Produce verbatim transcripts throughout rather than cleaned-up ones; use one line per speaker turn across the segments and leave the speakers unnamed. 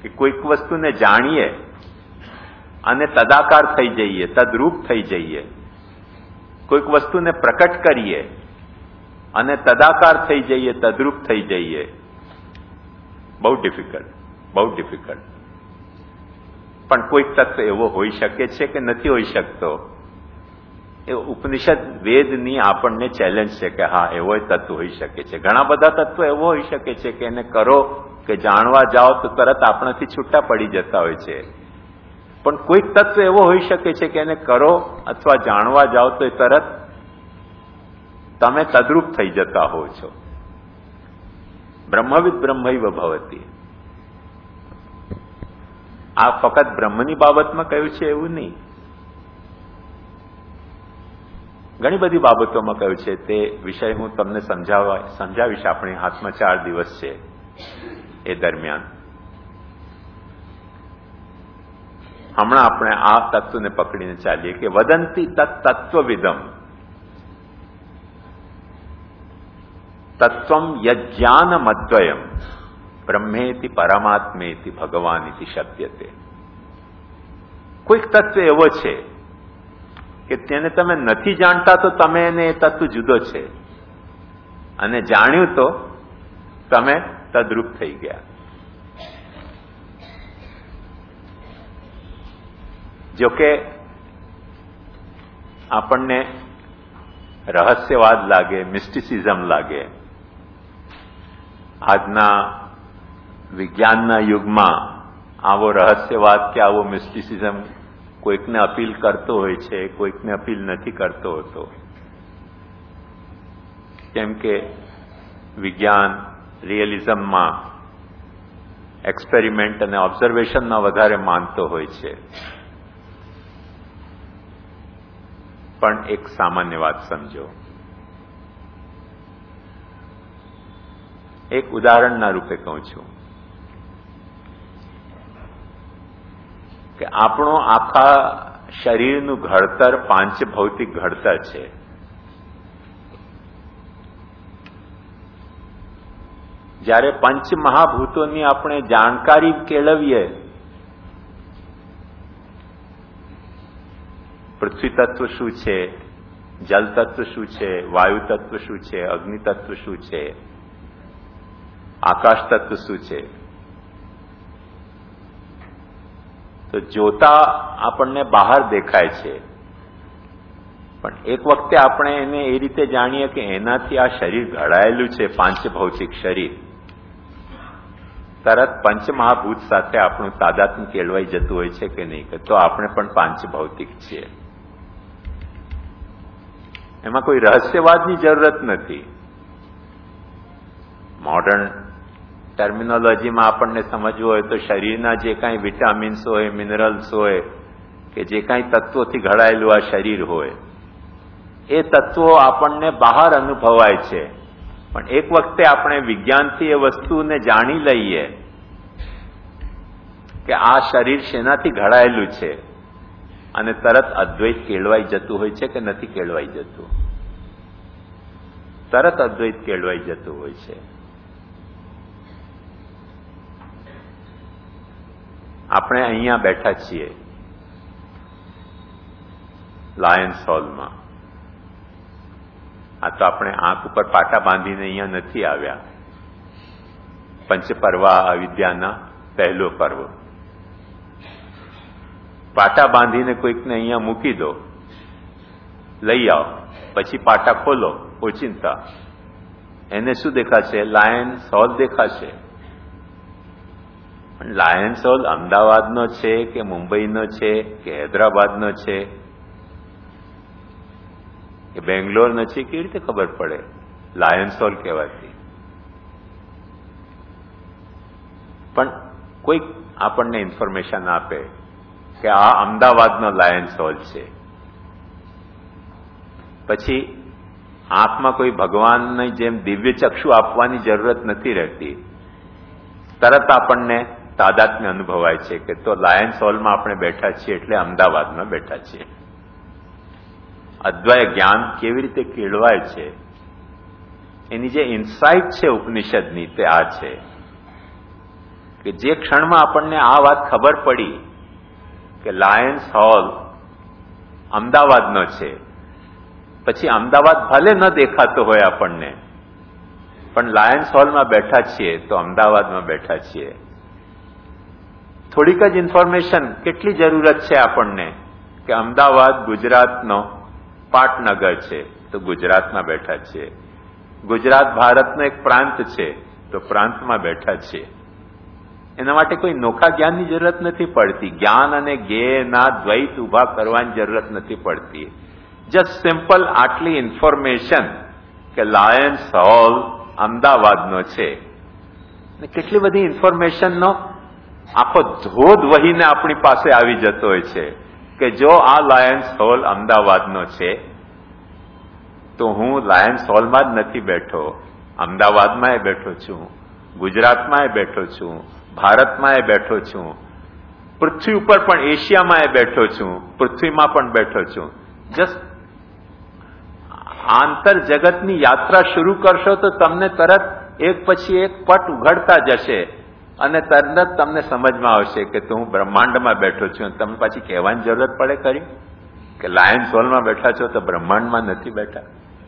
કે કોઈક વસ્તુને જાણીએ અને તદાકાર થઈ જઈએ, તદરૂપ થઈ જઈએ, કોઈક વસ્તુને પ્રકટ કરીએ અને તદાકાર થઈ જઈએ, તદરૂપ થઈ જઈએ, બહુ ડિફિકલ્ટ, બહુ ડિફિકલ્ટ. પણ કોઈક તત્વ એવો હોઈ શકે છે કે નથી હોઈ શકતો? એ ઉપનિષદ વેદની આપણને ચેલેન્જ છે કે હા, એવો તત્વ હોઈ શકે છે. ઘણા બધા તત્વો એવો હોઈ શકે છે કે એને કરો કે જાણવા જાઓ તો તરત આપણાથી છૂટા પડી જતા હોય છે. પણ કોઈક તત્વ એવો હોઈ શકે છે કે એને કરો અથવા જાણવા જાઓ તો એ તરત તમે તદ્રુપ થઈ જતા હો છો. બ્રહ્મવિદ બ્રહ્મૈવ ભવતી. આ ફક્ત બ્રહ્મની બાબતમાં કહ્યું છે એવું નહીં, ઘણી બધી બાબતોમાં કહ્યું છે. તે વિષય હું તમને સમજાવવા સમજાવીશ. આપણી હાથમાં ચાર દિવસ છે, એ દરમિયાન હમણાં આપણે આ તત્વને પકડીને ચાલીએ કે વદંતી તત્તત્વવિદમ તત્વમ યજ્ઞાનમદ્વયમ બ્રહ્મેતિ પરમાત્મેતિ ભગવાનિતિ શબ્દતે. કોઈક તત્વ એવો છે કે તેને તમે નથી જાણતા તો તમે એને એ તત્વ જુદો છે, અને જાણ્યું તો તમે તદ્રુપ થઈ ગયા. જોકે આપણને રહસ્યવાદ લાગે, મિસ્ટિસિઝમ લાગે, આજના વિજ્ઞાનના યુગમાં આવો રહસ્યવાદ કે આવો મિસ્ટિસિઝમ કોઈકને અપીલ કરતો હોય છે, કોઈકને અપીલ નથી કરતો હોતો. કેમ કે વિજ્ઞાન રિયલિઝમમાં એક્સપેરિમેન્ટ અને ઓબ્ઝર્વેશનમાં વધારે માનતો હોય છે. પણ એક સામાન્ય વાત સમજો. એક ઉદાહરણના રૂપે કહું છું કે આપણો આખા શરીરનું ઘડતર પાંચ ભૌતિક ઘડતર છે. જ્યારે પંચ મહાભૂતોની આપણે જાણકારી કેળવીએ, પૃથ્વી તત્વ શું છે, જલ તત્વ શું છે, વાયુ તત્વ શું છે, અગ્નિ તત્વ શું છે, આકાશ તત્વ શું છે, તો જોતા આપણને બહાર દેખાય છે. પણ એક વખતે આપણે એને એ રીતે જાણીએ કે એનાથી આ શરીર ઘડાયેલું છે, પાંચ ભૌતિક શરીર, તરત પંચમહાભૂત સાથે આપણું તાદાત્મ્ય કેળવાઈ જતું હોય છે કે નહીં, તો આપણે પણ પાંચ ભૌતિક છીએ. એમાં કોઈ રહસ્યવાદની જરૂરત નથી. મોડર્ન ટર્મિનોલોજીમાં આપણને સમજવું હોય તો શરીરના જે કાંઈ વિટામિન્સ હોય, મિનરલ્સ હોય, કે જે કાંઈ તત્વોથી ઘડાયેલું આ શરીર હોય, એ તત્વો આપણને બહાર અનુભવાય છે. પણ એક વખતે આપણે વિજ્ઞાનથી એ વસ્તુને જાણી લઈએ કે આ શરીર શેનાથી ઘડાયેલું છે, અને તરત અદ્વૈત કેળવાઈ જતું હોય છે કે નથી કેળવાઈ જતું? તરત અદ્વૈત કેળવાઈ જતું હોય છે. આપણે અહીંયા બેઠા છીએ લાયન્સ હોલમાં. આ તો આપણે આંખ ઉપર પાટા બાંધીને અહીંયા નથી આવ્યા. પંચપર્વ અવિદ્યાના પહેલો પર્વ. પાટા બાંધીને કોઈકને અહીંયા મૂકી દો, લઈ આવો, પછી પાટા ખોલો, ઓચિંતા એને શું દેખાશે? લાયન્સ હોલ દેખાશે. પણ લાયન્સ હોલ અમદાવાદનો છે કે મુંબઈનો છે કે હૈદરાબાદનો છે કે બેંગ્લોરનો છે, કેવી રીતે ખબર પડે લાયન્સ હોલ કહેવાથી? પણ કોઈક આપણને ઇન્ફોર્મેશન આપે કે આ અમદાવાદનો લાયન્સ હોલ છે. પછી આંખમાં કોઈ ભગવાનની જેમ દિવ્ય ચક્ષુ આપવાની જરૂરત નથી રહેતી. તરત આપણને તાદાત્મ્ય અનુભવાય છે કે તો લાયન્સ હોલમાં આપણે બેઠા છીએ એટલે અમદાવાદમાં બેઠા છીએ. અદ્વય જ્ઞાન કેવી રીતે કેળવાય છે, એની જે ઇન્સાઇટ છે ઉપનિષદની, તે આ છે કે જે ક્ષણમાં આપણને આ વાત ખબર પડી કે લાયન્સ હોલ અમદાવાદનો છે, પછી અમદાવાદ ભલે ન દેખાતો હોય આપણને, પણ લાયન્સ હોલમાં બેઠા છીએ તો અમદાવાદમાં બેઠા છીએ. થોડીક જ ઇન્ફોર્મેશન, કેટલી જરૂરત છે આપણને કે અમદાવાદ ગુજરાતનો પાટનગર છે તો ગુજરાતમાં બેઠા છીએ. ગુજરાત ભારતનો એક પ્રાંત છે તો પ્રાંતમાં બેઠા છીએ. એના માટે કોઈ નોખા જ્ઞાનની જરૂરત નથી પડતી. જ્ઞાન અને જ્ઞેયના દ્વૈત ઉભા કરવાની જરૂરત નથી પડતી. જસ્ટ સિમ્પલ આટલી ઇન્ફોર્મેશન કે લાયન્સ હોલ અમદાવાદનો છે. કેટલી બધી ઇન્ફોર્મેશનનો આખો ધોધ વહીને આપણી પાસે આવી જતો હોય છે કે જો આ લાયન્સ હોલ અમદાવાદનો છે તો હું લાયન્સ હોલમાં જ નથી બેઠો, અમદાવાદમાં એ બેઠો છું, ગુજરાતમાં એ બેઠો છું, ભારતમાં એ બેઠો છું, પૃથ્વી ઉપર પણ એશિયામાં એ બેઠો છું, પૃથ્વીમાં પણ બેઠો છું. જસ્ટ આંતર જગતની યાત્રા શરૂ કરશો તો તમને તરત એક પછી એક પટ ઉઘડતા જશે અને તરત તમને સમજમાં આવશે કે તો હું બ્રહ્માંડમાં બેઠો છું. તમને પાછી કહેવાની જરૂરત પડે ખરી કે લાયન્સ હોલમાં બેઠા છો તો બ્રહ્માંડમાં નથી બેઠા,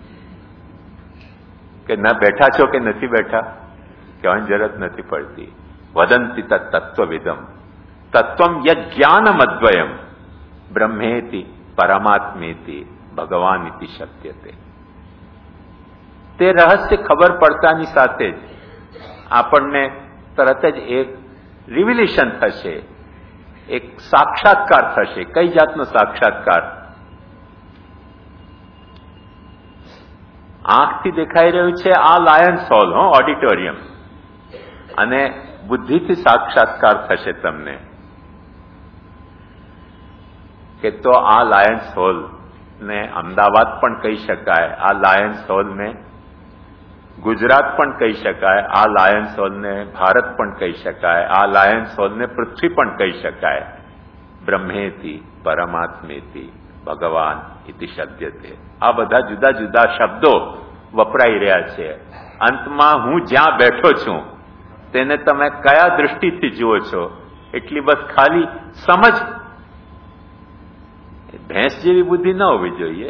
કે ના બેઠા છો કે નથી બેઠા કહેવાની જરૂરત નથી પડતી. વદંતિ તત્વવિદમ તત્વમ યજ્ઞાનમ અદ્વયમ બ્રહ્મેતિ પરમાત્મેતિ ભગવાન ઇતિ શક્યતે. તે રહસ્ય ખબર પડતાની સાથે જ આપણને તરત જ એક રિવિલેશન થશે, એક સાક્ષાત્કાર થશે. કઈ જાતનો સાક્ષાત્કાર? આંખથી દેખાઈ રહ્યું છે આ લાયન્સ હોલ, હો ઓડિટોરિયમ, અને બુદ્ધિથી સાક્ષાત્કાર થશે તમને કે તો આ લાયન્સ હોલ ને અમદાવાદ પણ કહી શકાય, આ લાયન્સ હોલને ગુજરાત પણ કહી શકાય, આ લાયન્સ હોલને ભારત પણ કહી શકાય, આ લાયન્સ હોલને પૃથ્વી પણ કહી શકાય. બ્રહ્મેતિ પરમાત્મેતિ ભગવાન ઇતિ શબ્દતે. આ બધા જુદા જુદા શબ્દો વપરાઈ રહ્યા છે. અંતમાં હું જ્યાં બેઠો છું તેને તમે કયા દૃષ્ટિથી જુઓ છો એટલી બસ ખાલી સમજ. ભેંસ જેવી બુદ્ધિ ન હોવી જોઈએ.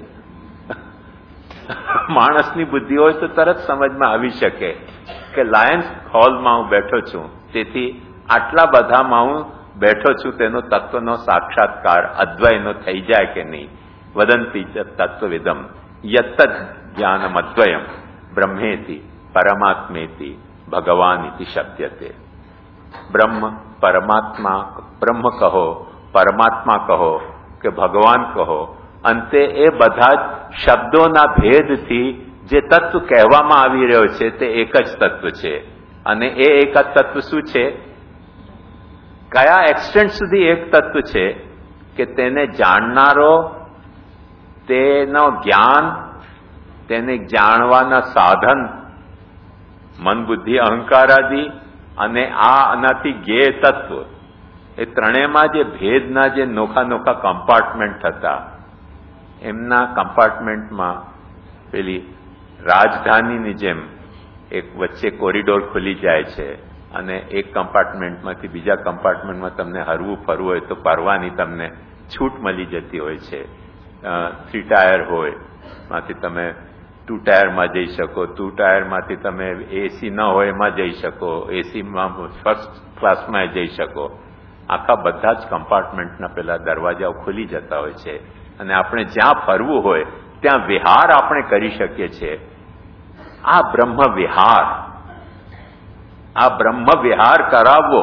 માણસની બુદ્ધિ હોય તો તરત સમજમાં આવી શકે કે લાયન્સ હોલમાં હું બેઠો છું, તેથી આટલા બધામાં હું બેઠો છું તેનો તત્વનો સાક્ષાત્કાર અદ્વયનો થઈ જાય કે નહીં. વદંતી તત્વવિદમ યત્ત જ્ઞાનમ અદ્વયમ બ્રહ્મેતિ પરમાત્મેતિ ભગવાન ઇતિ શબ્દતે. બ્રહ્મ પરમાત્મા, બ્રહ્મ કહો, પરમાત્મા કહો કે ભગવાન કહો, અંતે એ બધા જ શબ્દોના ભેદથી જે તત્વ કહેવામાં આવી રહ્યો છે તે એક જ તત્વ છે. અને એ એક જ તત્વ શું છે? કયા એક્સટેન્ટ સુધી એક તત્વ છે કે તેને જાણનારો, તેનો જ્ઞાન, તેને જાણવાના સાધન મન બુદ્ધિ અહંકાર આદિ અને આ આનાથી જ્ઞેય તત્વ, એ ત્રણેયમાં જે ભેદના જે નોખા નોખા કમ્પાર્ટમેન્ટ હતા, એમના કમ્પાર્ટમેન્ટમાં પેલી રાજધાનીની જેમ એક વચ્ચે કોરિડોર ખુલી જાય છે અને એક કમ્પાર્ટમેન્ટમાંથી બીજા કમ્પાર્ટમેન્ટમાં તમને હરવું ફરવું હોય તો ફરવાની તમને છૂટ મળી જતી હોય છે. થ્રી ટાયર હોય માંથી તમે ટુ ટાયરમાં જઈ શકો, ટુ ટાયરમાંથી તમે એસી ન હોય એમાં જઈ શકો, એસીમાં ફર્સ્ટ ક્લાસમાં જઈ શકો. આખા બધા જ કમ્પાર્ટમેન્ટના પેલા દરવાજાઓ ખુલી જતા હોય છે અને આપણે જ્યાં ફરવું હોય ત્યાં વિહાર આપણે કરી શકીએ છીએ. આ બ્રહ્મ વિહાર, આ બ્રહ્મ વિહાર કરાવવો,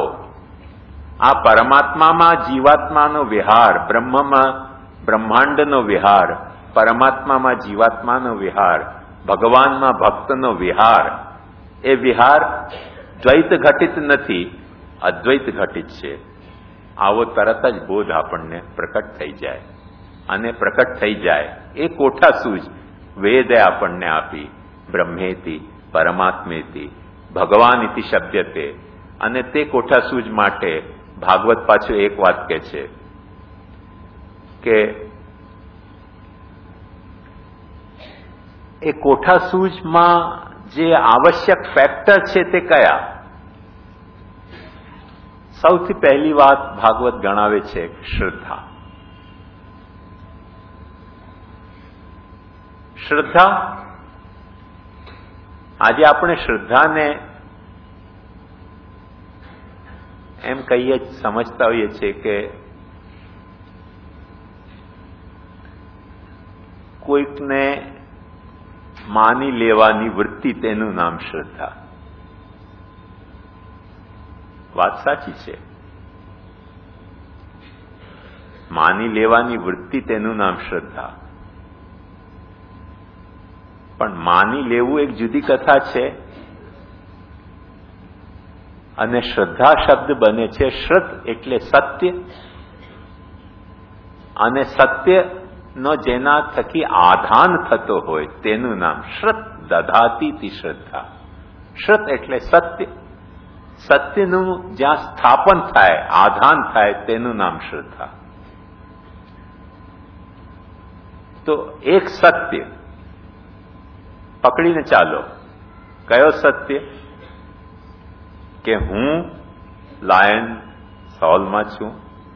આ પરમાત્મામાં જીવાત્માનો વિહાર, બ્રહ્મમાં બ્રહ્માંડનો વિહાર, પરમાત્મામાં જીવાત્માનો વિહાર, ભગવાનમાં ભક્તનો વિહાર, એ વિહાર દ્વૈત ઘટિત નથી, અદ્વૈત ઘટિત છે. આવો તરત જ બોધ આપણને પ્રકટ થઈ જાય. અને પ્રકટ થઈ જાય એ કોઠા સૂઝ વેદે આપણને આપી. બ્રહ્મેતિ પરમાત્મેતિ ભગવાન ઇતિ શબ્દતે. અને તે કોઠા સૂઝ માટે ભાગવત પાછું એક વાત કહે છે કે એ કોઠા સૂઝમાં જે આવશ્યક ફેક્ટર છે તે કયા? સૌથી પહેલી વાત ભાગવત ગણાવે છે શ્રદ્ધા. શ્રદ્ધા, આજે આપણે શ્રદ્ધાને એમ કહીએ સમજતા હોઈએ છીએ કે કોઈકને માની લેવાની વૃત્તિ, તેનું નામ શ્રદ્ધા. વાત સાચી છે. માની લેવાની વૃત્તિ, તેનું નામ શ્રદ્ધા. પણ માની લેવું એક જુદી કથા છે, અને શ્રદ્ધા શબ્દ બને છે શ્રદ્ધ એટલે સત્ય, અને સત્યનો જેના થકી આધાન થતો હોય તેનું નામ શ્રદ્ધ. દધાતી શ્રદ્ધા. શ્રદ્ધ એટલે સત્ય, સત્યનું જ્યાં સ્થાપન થાય, આધાન થાય, તેનું નામ શ્રદ્ધા. તો એક સત્ય પકડીને ચાલો. કયો સત્ય? કે હું લાયન હોલમાં છું.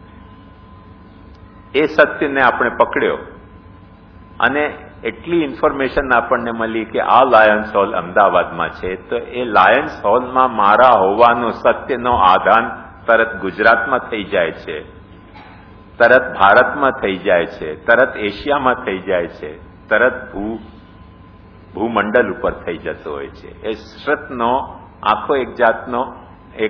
એ સત્યને આપણે પકડ્યો અને એટલી ઇન્ફોર્મેશન આપણને મળી કે આ લાયન્સ હોલ અમદાવાદમાં છે, તો એ લાયન્સ હોલમાં મારા હોવાનો સત્યનો આધાન તરત ગુજરાતમાં થઈ જાય છે, તરત ભારતમાં થઈ જાય છે, તરત એશિયામાં થઈ જાય છે, તરત ભૂ ભૂમંડળ ઉપર થઈ જતો હોય છે. એ શ્રદ્ધનો આખો એક જાતનો એક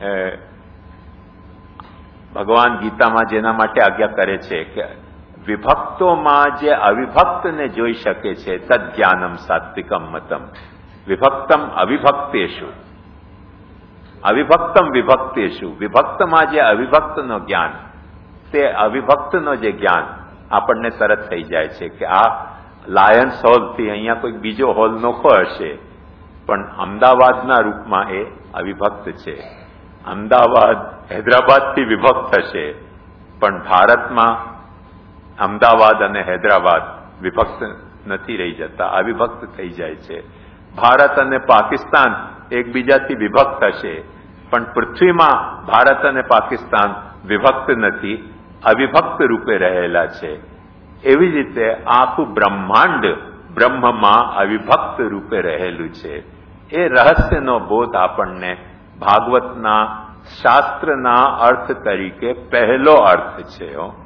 ભગવાન ગીતામાં જેના માટે આજ્ઞા કરે છે કે વિભક્તોમાં જે અવિભક્તને જોઈ શકે છે, તદ જ્ઞાનમ સાત્વિકમ મતમ. વિભક્તમ અવિભક્તેશુ, અવિભક્તમ વિભક્તેશુ. વિભક્તમાં જે અવિભક્તનો જ્ઞાન, તે અવિભક્તનો જે જ્ઞાન આપણને તરત થઈ જાય છે કે આ લાયન્સ હોલથી અહીંયા કોઈક બીજો હોલ નોખો હશે, પણ અમદાવાદના રૂપમાં એ અવિભક્ત છે. અમદાવાદ હૈદરાબાદથી વિભક્ત થશે, પણ ભારતમાં અમદાવાદ અને હૈદરાબાદ વિભક્ત નથી રહી જતા, અવિભક્ત થઈ જાય છે. ભારત અને પાકિસ્તાન એકબીજાથી વિભક્ત થશે, પણ પૃથ્વીમાં ભારત અને પાકિસ્તાન વિભક્ત નથી, અવિભક્ત રૂપે રહેલા છે. એવી જ રીતે આખું બ્રહ્માંડ બ્રહ્મમાં અવિભક્ત રૂપે રહેલું છે. એ રહસ્યનો બોધ આપણને ભાગવતના શાસ્ત્રના અર્થ તરીકે પહેલો અર્થ છે.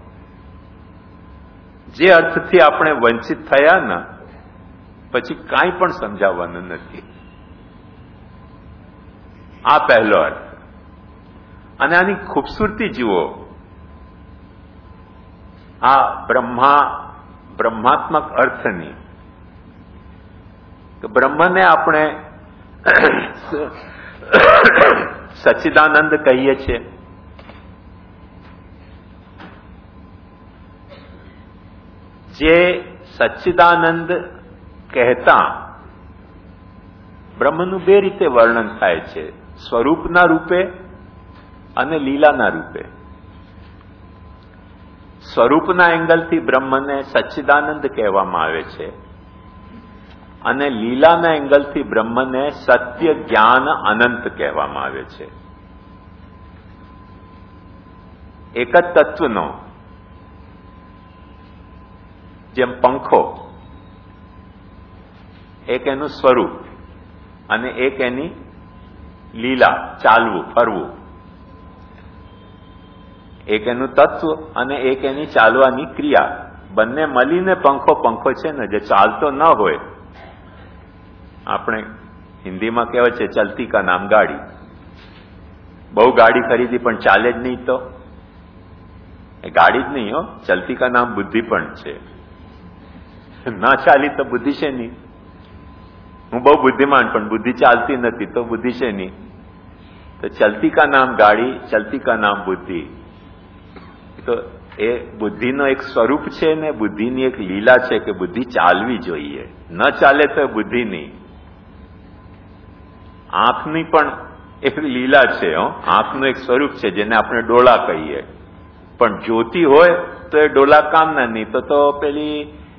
જે અર્થથી આપણે વંચિત થયા ને, પછી કાંઈ પણ સમજાવવાનું નથી. આ પહેલો અર્થ. અને આની ખૂબસૂરતી જુઓ. આ બ્રહ્મા બ્રહ્માત્મક અર્થની, તો બ્રહ્મને આપણે સચ્ચિદાનંદ કહીએ છીએ. જે સચ્ચિદાનંદ કહેતા બ્રહ્મનું બે રીતે વર્ણન થાય છે, સ્વરૂપના રૂપે અને લીલાના રૂપે. સ્વરૂપના એંગલથી બ્રહ્મને સચ્ચિદાનંદ કહેવામાં આવે છે, અને લીલાના એંગલથી બ્રહ્મને સત્ય જ્ઞાન અનંત કહેવામાં આવે છે. એક જ તત્વનો, જેમ પંખો, એક એનું સ્વરૂપ અને એક એની લીલા, ચાલવું, ફરવું. એક એનું તત્વ અને એક એની ચાલવાની ક્રિયા. બંને મળીને પંખો પંખો છે ને. જે ચાલતો ન હોય, આપણે હિન્દીમાં કહેવાય છે ચલતી કા નામ ગાડી. બહુ ગાડી ખરીદી પણ ચાલે જ નહીં, તો એ ગાડી જ નહીં હો, ચલતી કા નામ બુદ્ધિ પણ છે. ના ચાલી તો બુદ્ધિ છે નહીં. હું બહુ બુદ્ધિમાન, પણ બુદ્ધિ ચાલતી નથી, તો બુદ્ધિ છે નહીં. તો ચલતી કા નામ ગાડી, ચલતી કા નામ બુદ્ધિ. તો એ બુદ્ધિનો એક સ્વરૂપ છે ને, બુદ્ધિની એક લીલા છે કે બુદ્ધિ ચાલવી જોઈએ. ન ચાલે તો બુદ્ધિ નહીં. આંખની પણ એક લીલા છે. આંખનું એક સ્વરૂપ છે જેને આપણે ડોળા કહીએ, પણ જ્યોતિ હોય તો એ ડોળા કામના નહીં. તો તો પેલી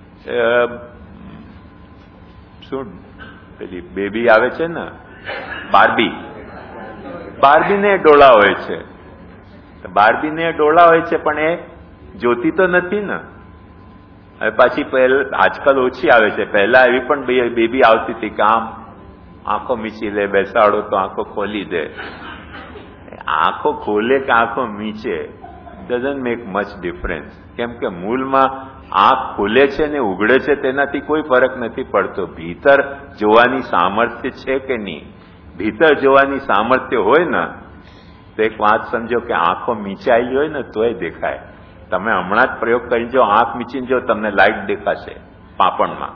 શું પેલી બેબી આવે છે ને, બાર્બી, બાર્બીને ડોળા હોય છે. બાર્બીને ડોળા હોય છે, પણ એ જોતી તો નથી ને. હવે પાછી પહેલા આજકાલ ઓછી આવે છે, પહેલા એવી પણ બેબી આવતી હતી કે આમ આંખો મીચી લે, બેસાડો તો આંખો ખોલી દે. આંખો ખોલે કે આંખો મીચે ડઝન્ટ મેક મચ ડિફરન્સ, કેમ કે મૂળમાં આંખ ખુલે છે ને ઉઘડે છે તેનાથી કોઈ ફરક નથી પડતો. ભીતર જોવાની સામર્થ્ય છે કે નહીં? ભીતર જોવાની સામર્થ્ય હોય ને તો એક વાત સમજો કે આંખો મીચાયેલી હોય ને તોય દેખાય. તમે હમણાં જ પ્રયોગ કરી જો, આંખ મીચીને જો, તમને લાઈટ દેખાશે પાપણમાં.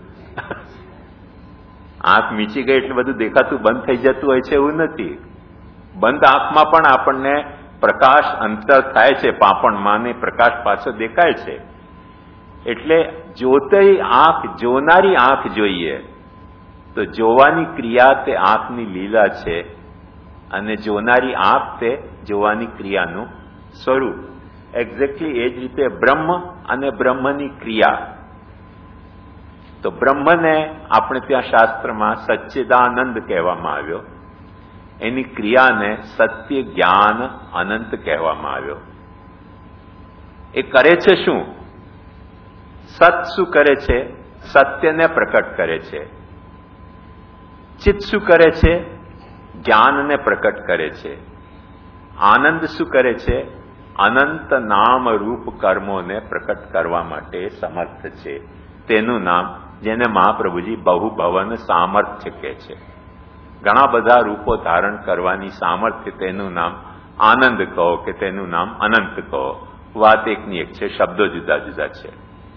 આંખ મીચી ગઈ એટલે બધું દેખાતું બંધ થઈ જતું હોય છે એવું નથી. બંધ આંખમાં પણ આપણને પ્રકાશ અંતર થાય છે પાપણમાં, ને પ્રકાશ પાછો દેખાય છે. એટલે જોતેય આંખ, જોનારી આંખ જોઈએ તો જોવાની ક્રિયા તે આંખની લીલા છે, અને જોનારી આંખ તે જોવાની ક્રિયાનું સ્વરૂપ. એક્ઝેક્ટલી એ જ રીતે બ્રહ્મ અને બ્રહ્મની ક્રિયા. તો બ્રહ્મને આપણે ત્યાં શાસ્ત્રમાં સચ્ચિદાનંદ કહેવામાં આવ્યો, એની ક્રિયાને સત્ય જ્ઞાન અનંત કહેવામાં આવ્યો. એ કરે છે શું? સત શું કરે છે? સત્યને પ્રકટ કરે છે. ચિત્ત શું કરે છે? જ્ઞાનને પ્રકટ કરે છે. આનંદ શું કરે છે? અનંત નામ રૂપ કર્મોને પ્રકટ કરવા માટે સમર્થ છે. તેનું નામ, જેને મહાપ્રભુજી બહુભવન સામર્થ્ય કહે છે, ઘણા બધા રૂપો ધારણ કરવાની સામર્થ્ય, તેનું નામ આનંદ કહો કે તેનું નામ અનંત કહો, વાત એકની એક છે, શબ્દો જુદા જુદા છે.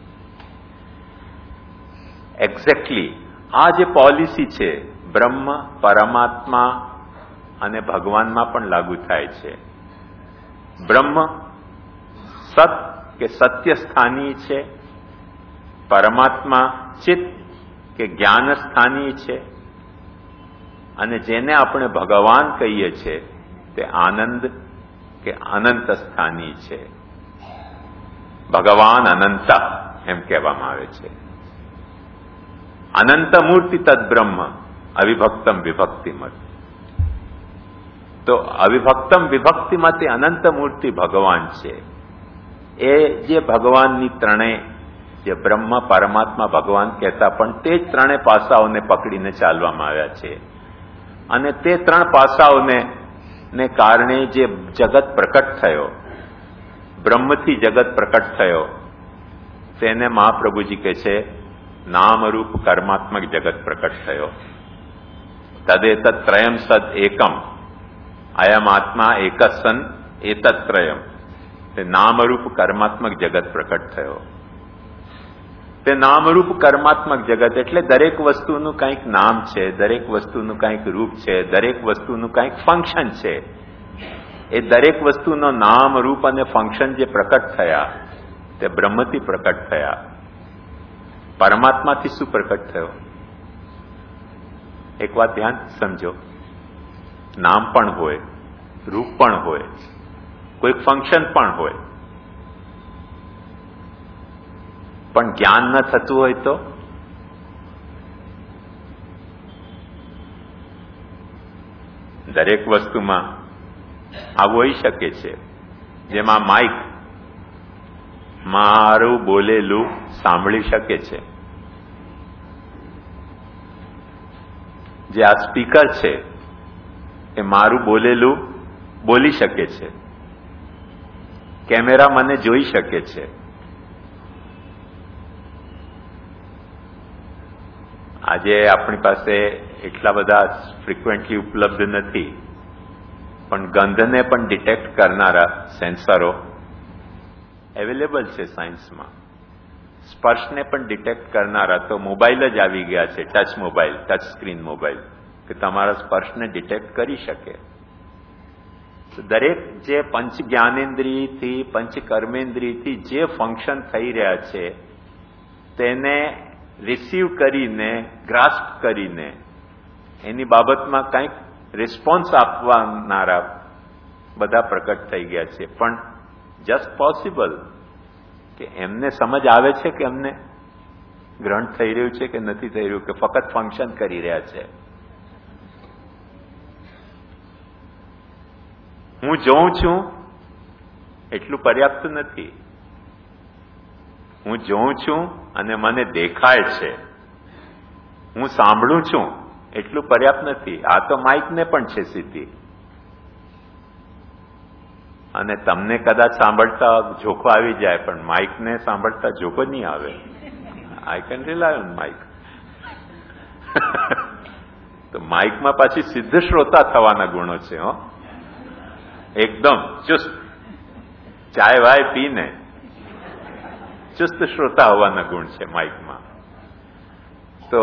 એક્ઝેક્ટલી આ જે પોલિસી છે બ્રહ્મ, પરમાત્મા અને ભગવાનમાં પણ લાગુ થાય છે. બ્રહ્મ સત કે સત્ય સ્થાની છે, પરમાત્મા ચિત્ત કે જ્ઞાન સ્થાની છે, અને જેને આપણે ભગવાન કહીએ છીએ તે આનંદ કે અનંત સ્થાની છે. ભગવાન અનંત એમ કહેવામાં આવે છે. અનંત મૂર્તિ તદ્બ્રહ્મ અવિભક્તમ વિભક્તિમત. તો અવિભક્તમ વિભક્તિમાં તે અનંત મૂર્તિ ભગવાન છે. એ જે ભગવાનની ત્રણેય, જે બ્રહ્મ, પરમાત્મા, ભગવાન કહેતા, પણ તે જ ત્રણેય પાસાઓને પકડીને ચાલવામાં આવ્યા છે. અને તે ત્રણ પાસાઓને ને કારણે જે જગત પ્રકટ થયો, બ્રહ્મથી જગત પ્રકટ થયો, તેને મહાપ્રભુજી કહે છે નામરૂપ કર્માત્મક જગત પ્રકટ થયો. તદેતત ત્રયમ સદ એકમ અયમ આત્મા એક સન એતત ત્રયમ. તે નામરૂપ કર્માત્મક જગત પ્રકટ થયો. તે નામરૂપ કર્માત્મક જગત એટલે દરેક વસ્તુનું કંઈક નામ છે, દરેક વસ્તુનું કંઈક રૂપ છે, દરેક વસ્તુનું કંઈક ફંક્શન છે. એ દરેક વસ્તુનો નામ, રૂપ અને ફંક્શન જે પ્રકટ થયા તે બ્રહ્મથી પ્રકટ થયા. પરમાત્માથી શું પ્રકટ થયો? એક વાત ધ્યાન સમજો. નામ પણ હોય, રૂપ પણ હોય, કોઈક ફંક્શન પણ હોય, પણ જ્ઞાન ન થતું હોય તો? દરેક વસ્તુમાં આવું હોઈ શકે છે. જેમાં માઇક મારું બોલેલું સાંભળી શકે છે, જે આ સ્પીકર છે એ મારું બોલેલું બોલી શકે છે, કેમેરા મને જોઈ શકે છે. આજે આપણી પાસે એટલા બધા ફ્રિક્વન્ટલી ઉપલબ્ધ નથી, પણ ગંધને પણ ડિટેક્ટ કરનારા સેન્સરો અવેલેબલ છે સાયન્સમાં. સ્પર્શને પણ ડિટેક્ટ કરનારા તો મોબાઈલ જ આવી ગયા છે, touch mobile, touch screen mobile, કે તમારા સ્પર્શને ડિટેક્ટ કરી શકે. દરેક જે પંચ જ્ઞાનેન્દ્રિયથી, પંચ કર્મેન્દ્રિયથી જે ફંક્શન થઈ રહ્યા છે તેને રિસીવ કરીને, ગ્રાસ્પ કરીને એની બાબતમાં કંઈક રિસ્પોન્સ આપવાનારા બધા પ્રકટ થઈ ગયા છે. પણ જસ્ટ પોસિબલ કે એમને સમજ આવે છે કે એમને ગ્રહણ થઈ રહ્યું છે કે નથી થઈ રહ્યું, કે ફક્ત ફંક્શન કરી રહ્યા છે? હું જોઉં છું એટલું પર્યાપ્ત નથી. હું જોઉં છું અને મને દેખાય છે, હું સાંભળું છું એટલું પર્યાપ્ત નથી. આ તો માઇકને પણ છે સીધી, અને તમને કદાચ સાંભળતા જોખો આવી જાય, પણ માઇકને સાંભળતા જોખો નહીં આવે. I can rely on mic. તો માઇકમાં પાછી સિદ્ધ શ્રોતા થવાના ગુણો છે. હો, એકદમ ચુસ્ત, ચાય વાય પીને ચુસ્ત શ્રોતા હોવાના ગુણ છે માઇકમાં. તો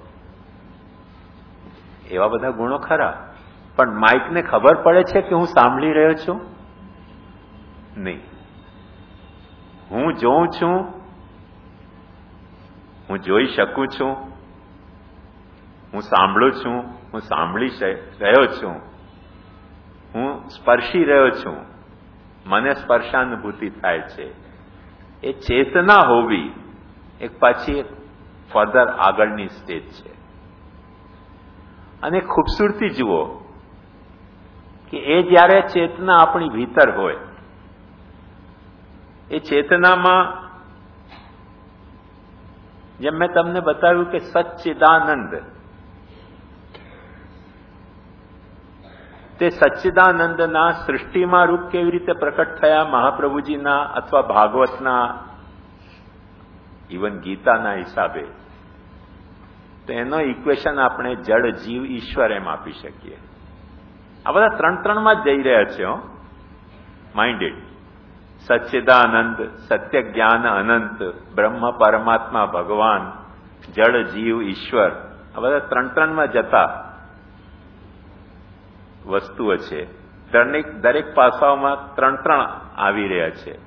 એવા બધા ગુણો ખરા, પણ માઇકને ખબર પડે છે કે હું સાંભળી રહ્યો છું? નહીં. હું જોઉં છું, હું જોઈ શકું છું, હું સાંભળું છું, હું સાંભળી રહ્યો છું, હું સ્પર્શી રહ્યો છું, મને સ્પર્શાનુભૂતિ થાય છે. એ ચેતના હોવી એક પાછી ફર્ધર આગળની સ્ટેજ છે. અને ખૂબસૂરતી જુઓ કે એ જ્યારે ચેતના આપણી ભીતર હોય, એ ચેતનામાં જેમ મેં તમને બતાવ્યું કે સચ્ચિદાનંદ, તે સચ્ચિદાનંદના સૃષ્ટિમાં રૂપ કેવી રીતે પ્રકટ થયા મહાપ્રભુજીના અથવા ભાગવતના, ઇવન ગીતાના હિસાબે, તો એનો ઇક્વેશન આપણે જડ જીવ ઈશ્વર એમ આપી શકીએ. આ બધા ત્રણ ત્રણમાં જ જઈ રહ્યા છે. હો, માઇન્ડેડ. સચ્ચિદાનંદ, સત્ય જ્ઞાન અનંત, બ્રહ્મ પરમાત્મા ભગવાન, જડ જીવ ઈશ્વર, આ બધા ત્રણ ત્રણમાં જતા વસ્તુઓ છે. દરેક દરેક પાસાઓમાં ત્રણ ત્રણ આવી રહ્યા છે.